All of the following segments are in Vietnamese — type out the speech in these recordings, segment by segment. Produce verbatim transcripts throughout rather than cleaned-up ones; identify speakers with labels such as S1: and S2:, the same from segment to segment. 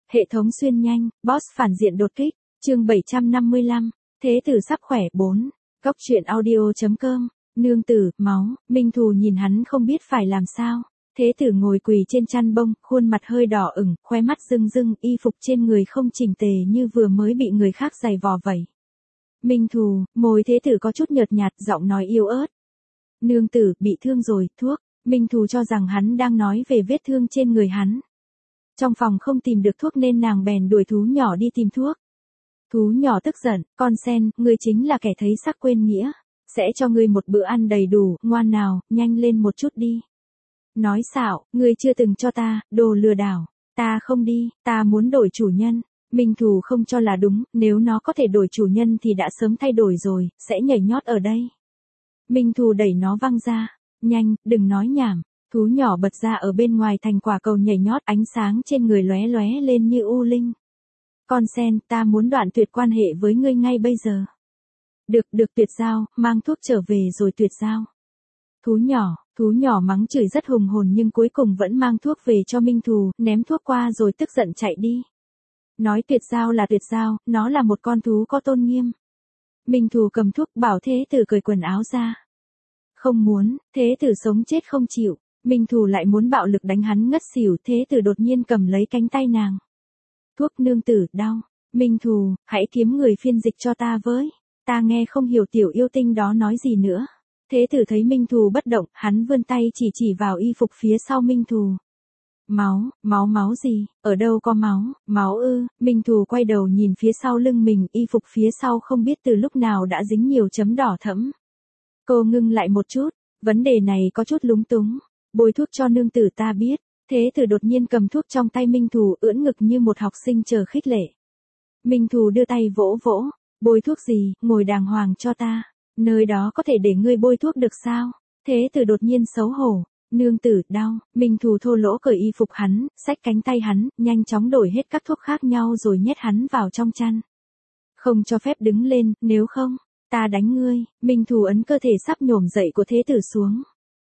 S1: Hệ thống xuyên nhanh, boss phản diện đột kích, chương bảy trăm năm mươi lăm, thế tử sắp khỏe bốn, góc truyện audio.com, nương tử, máu, Minh Thù nhìn hắn không biết phải làm sao. Thế tử ngồi quỳ trên chăn bông, khuôn mặt hơi đỏ ửng, khóe mắt rưng rưng, y phục trên người không chỉnh tề như vừa mới bị người khác giày vò vậy. Minh Thù, môi thế tử có chút nhợt nhạt, giọng nói yếu ớt. Nương tử, bị thương rồi, thuốc. Minh Thù cho rằng hắn đang nói về vết thương trên người hắn. Trong phòng không tìm được thuốc nên nàng bèn đuổi thú nhỏ đi tìm thuốc. Thú nhỏ tức giận, con sen, ngươi chính là kẻ thấy sắc quên nghĩa. Sẽ cho ngươi một bữa ăn đầy đủ, ngoan nào, nhanh lên một chút đi. Nói xạo, ngươi chưa từng cho ta, đồ lừa đảo. Ta không đi, ta muốn đổi chủ nhân. Minh Thù không cho là đúng, nếu nó có thể đổi chủ nhân thì đã sớm thay đổi rồi, sẽ nhảy nhót ở đây. Minh Thù đẩy nó văng ra. Nhanh, đừng nói nhảm. Thú nhỏ bật ra ở bên ngoài thành quả cầu nhảy nhót, ánh sáng trên người lóe lóe lên như u linh. Con sen, ta muốn đoạn tuyệt quan hệ với ngươi ngay bây giờ. Được, được tuyệt giao, mang thuốc trở về rồi tuyệt giao. Thú nhỏ, thú nhỏ mắng chửi rất hùng hồn nhưng cuối cùng vẫn mang thuốc về cho Minh Thù, ném thuốc qua rồi tức giận chạy đi. Nói tuyệt giao là tuyệt giao, nó là một con thú có tôn nghiêm. Minh Thù cầm thuốc bảo thế tử cởi quần áo ra. Không muốn, thế tử sống chết không chịu. Minh Thù lại muốn bạo lực đánh hắn ngất xỉu, thế tử đột nhiên cầm lấy cánh tay nàng. Thuốc nương tử, đau. Minh Thù, hãy kiếm người phiên dịch cho ta với. Ta nghe không hiểu tiểu yêu tinh đó nói gì nữa. Thế tử thấy Minh Thù bất động, hắn vươn tay chỉ chỉ vào y phục phía sau Minh Thù. Máu, máu máu gì, ở đâu có máu, máu ư, Minh Thù quay đầu nhìn phía sau lưng mình, y phục phía sau không biết từ lúc nào đã dính nhiều chấm đỏ thẫm. Cô ngưng lại một chút, vấn đề này có chút lúng túng. Bôi thuốc cho nương tử ta biết. Thế tử đột nhiên cầm thuốc trong tay Minh Thù, ưỡn ngực như một học sinh chờ khích lệ. Minh Thù đưa tay vỗ vỗ. Bôi thuốc gì, ngồi đàng hoàng cho ta. Nơi đó có thể để ngươi bôi thuốc được sao? Thế tử đột nhiên xấu hổ. Nương tử, đau. Minh Thù thô lỗ cởi y phục hắn, xách cánh tay hắn, nhanh chóng đổi hết các thuốc khác nhau rồi nhét hắn vào trong chăn. Không cho phép đứng lên, nếu không, ta đánh ngươi. Minh Thù ấn cơ thể sắp nhổm dậy của thế tử xuống.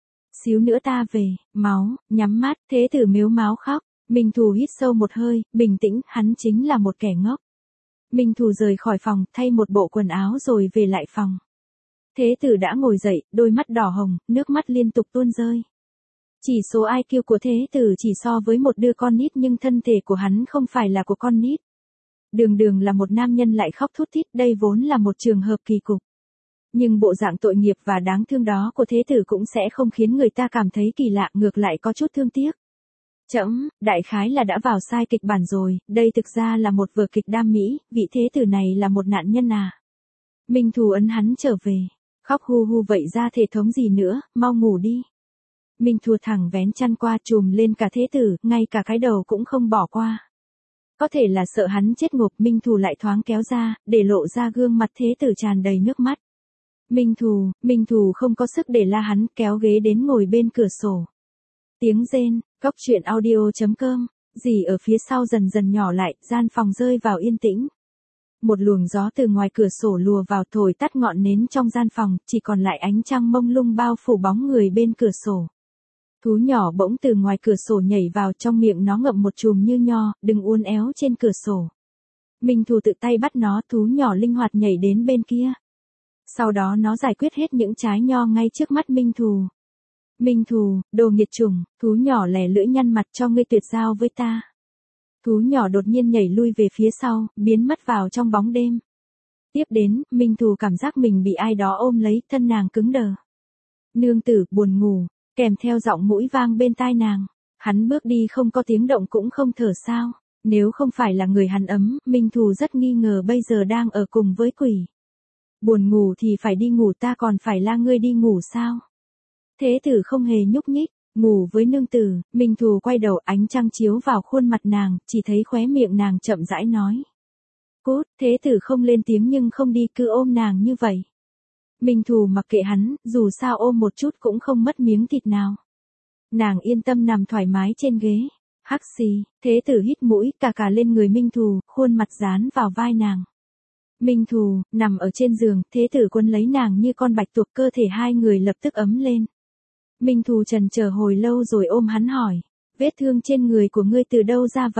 S1: Xíu nữa ta về, máu, nhắm mắt, thế tử mếu máo khóc. Minh Thù hít sâu một hơi, bình tĩnh, hắn chính là một kẻ ngốc. Minh Thù rời khỏi phòng, thay một bộ quần áo rồi về lại phòng. Thế tử đã ngồi dậy, đôi mắt đỏ hồng, nước mắt liên tục tuôn rơi. Chỉ số i kiu của thế tử chỉ so với một đứa con nít nhưng thân thể của hắn không phải là của con nít. Đường đường là một nam nhân lại khóc thút thít, đây vốn là một trường hợp kỳ cục. Nhưng bộ dạng tội nghiệp và đáng thương đó của thế tử cũng sẽ không khiến người ta cảm thấy kỳ lạ, ngược lại có chút thương tiếc. Chẫm, đại khái là đã vào sai kịch bản rồi, đây thực ra là một vở kịch đam mỹ, vị thế tử này là một nạn nhân à. Minh Thù ấn hắn trở về, khóc hu hu vậy ra thể thống gì nữa, mau ngủ đi. Minh Thù thẳng vén chăn qua trùm lên cả thế tử, ngay cả cái đầu cũng không bỏ qua. Có thể là sợ hắn chết ngộp, Minh Thù lại thoáng kéo ra, để lộ ra gương mặt thế tử tràn đầy nước mắt. Minh Thù, Minh Thù không có sức để la hắn, kéo ghế đến ngồi bên cửa sổ. Tiếng rên, góc truyện audio.com, gì ở phía sau dần dần nhỏ lại, gian phòng rơi vào yên tĩnh. Một luồng gió từ ngoài cửa sổ lùa vào thổi tắt ngọn nến trong gian phòng, chỉ còn lại ánh trăng mông lung bao phủ bóng người bên cửa sổ. Thú nhỏ bỗng từ ngoài cửa sổ nhảy vào, trong miệng nó ngậm một chùm như nho, đừng uốn éo trên cửa sổ. Minh Thù tự tay bắt nó, thú nhỏ linh hoạt nhảy đến bên kia. Sau đó nó giải quyết hết những trái nho ngay trước mắt Minh Thù. Minh Thù, đồ nghiệt chủng, thú nhỏ lè lưỡi nhăn mặt, cho ngươi tuyệt giao với ta. Thú nhỏ đột nhiên nhảy lui về phía sau, biến mất vào trong bóng đêm. Tiếp đến, Minh Thù cảm giác mình bị ai đó ôm lấy, thân nàng cứng đờ. Nương tử, buồn ngủ, kèm theo giọng mũi vang bên tai nàng. Hắn bước đi không có tiếng động cũng không thở sao. Nếu không phải là người hắn ấm, Minh Thù rất nghi ngờ bây giờ đang ở cùng với quỷ. Buồn ngủ thì phải đi ngủ, ta còn phải la ngươi đi ngủ sao? Thế tử không hề nhúc nhích, ngủ với nương tử. Minh Thù quay đầu, ánh trăng chiếu vào khuôn mặt nàng, chỉ thấy khóe miệng nàng chậm rãi nói. Cút, thế tử không lên tiếng nhưng không đi, cứ ôm nàng như vậy. Minh Thù mặc kệ hắn, dù sao ôm một chút cũng không mất miếng thịt nào. Nàng yên tâm nằm thoải mái trên ghế. Hắc xì, thế tử hít mũi, cà cà lên người Minh Thù, khuôn mặt dán vào vai nàng. Minh Thù, nằm ở trên giường, thế tử quấn lấy nàng như con bạch tuộc, cơ thể hai người lập tức ấm lên. Minh Thù trần chờ hồi lâu rồi ôm hắn hỏi, vết thương trên người của ngươi từ đâu ra vậy?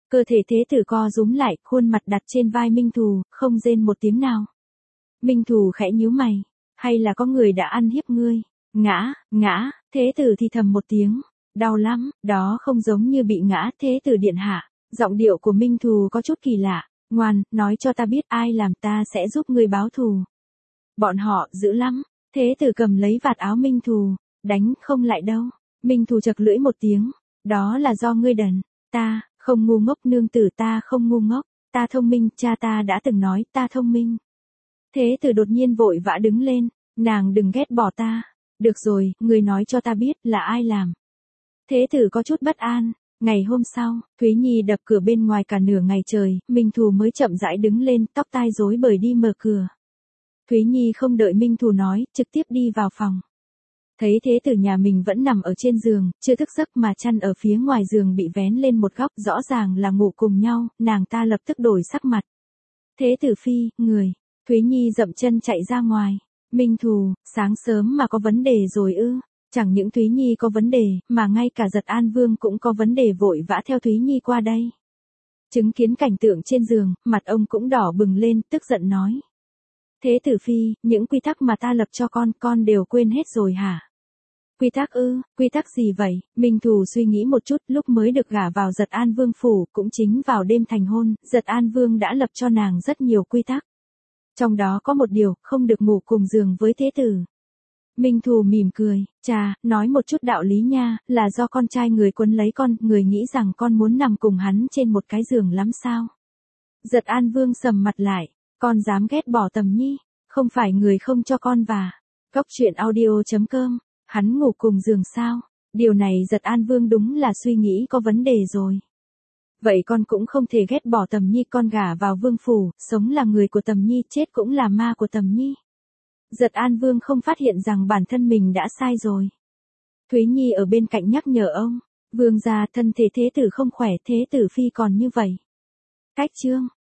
S1: Cơ thể thế tử co rúm lại, khuôn mặt đặt trên vai Minh Thù, không rên một tiếng nào. Minh Thù khẽ nhíu mày, hay là có người đã ăn hiếp ngươi? Ngã, ngã, thế tử thì thầm một tiếng, đau lắm, đó không giống như bị ngã, thế tử điện hạ. Giọng điệu của Minh Thù có chút kỳ lạ, ngoan, nói cho ta biết ai làm, ta sẽ giúp ngươi báo thù. Bọn họ dữ lắm, thế tử cầm lấy vạt áo Minh Thù, đánh không lại đâu. Minh Thù chật lưỡi một tiếng, đó là do ngươi đần, ta, không ngu ngốc nương tử, ta không ngu ngốc, ta thông minh, cha ta đã từng nói ta thông minh. Thế tử đột nhiên vội vã đứng lên, nàng đừng ghét bỏ ta, được rồi, ngươi nói cho ta biết là ai làm. Thế tử có chút bất an. Ngày hôm sau, Thúy Nhi đập cửa bên ngoài cả nửa ngày trời, Minh Thù mới chậm rãi đứng lên, tóc tai rối bời đi mở cửa. Thúy Nhi không đợi Minh Thù nói, trực tiếp đi vào phòng. Thấy thế tử nhà mình vẫn nằm ở trên giường, chưa thức giấc mà chăn ở phía ngoài giường bị vén lên một góc, rõ ràng là ngủ cùng nhau, nàng ta lập tức đổi sắc mặt. Thế tử phi, người, Thúy Nhi dậm chân chạy ra ngoài. Minh Thù, sáng sớm mà có vấn đề rồi ư? Chẳng những Thúy Nhi có vấn đề, mà ngay cả Giật An Vương cũng có vấn đề, vội vã theo Thúy Nhi qua đây. Chứng kiến cảnh tượng trên giường, mặt ông cũng đỏ bừng lên, tức giận nói. Thế tử phi, những quy tắc mà ta lập cho con, con đều quên hết rồi hả? Quy tắc ư, quy tắc gì vậy? Minh Thù suy nghĩ một chút, lúc mới được gả vào Giật An Vương phủ, cũng chính vào đêm thành hôn, Giật An Vương đã lập cho nàng rất nhiều quy tắc. Trong đó có một điều, không được ngủ cùng giường với thế tử. Minh Thù mỉm cười, chà, nói một chút đạo lý nha, là do con trai người quấn lấy con, người nghĩ rằng con muốn nằm cùng hắn trên một cái giường lắm sao? Giật An Vương sầm mặt lại, con dám ghét bỏ Tầm Nhi, không phải người không cho con và. Cốc truyện audio chấm com, hắn ngủ cùng giường sao? Điều này Giật An Vương đúng là suy nghĩ có vấn đề rồi. Vậy con cũng không thể ghét bỏ Tầm Nhi, con gả vào vương phủ, sống là người của Tầm Nhi, chết cũng là ma của Tầm Nhi. Giật An Vương không phát hiện rằng bản thân mình đã sai rồi. Thúy Nhi ở bên cạnh nhắc nhở ông, vương gia thân thể thế tử không khỏe, thế tử phi còn như vậy. Cách chương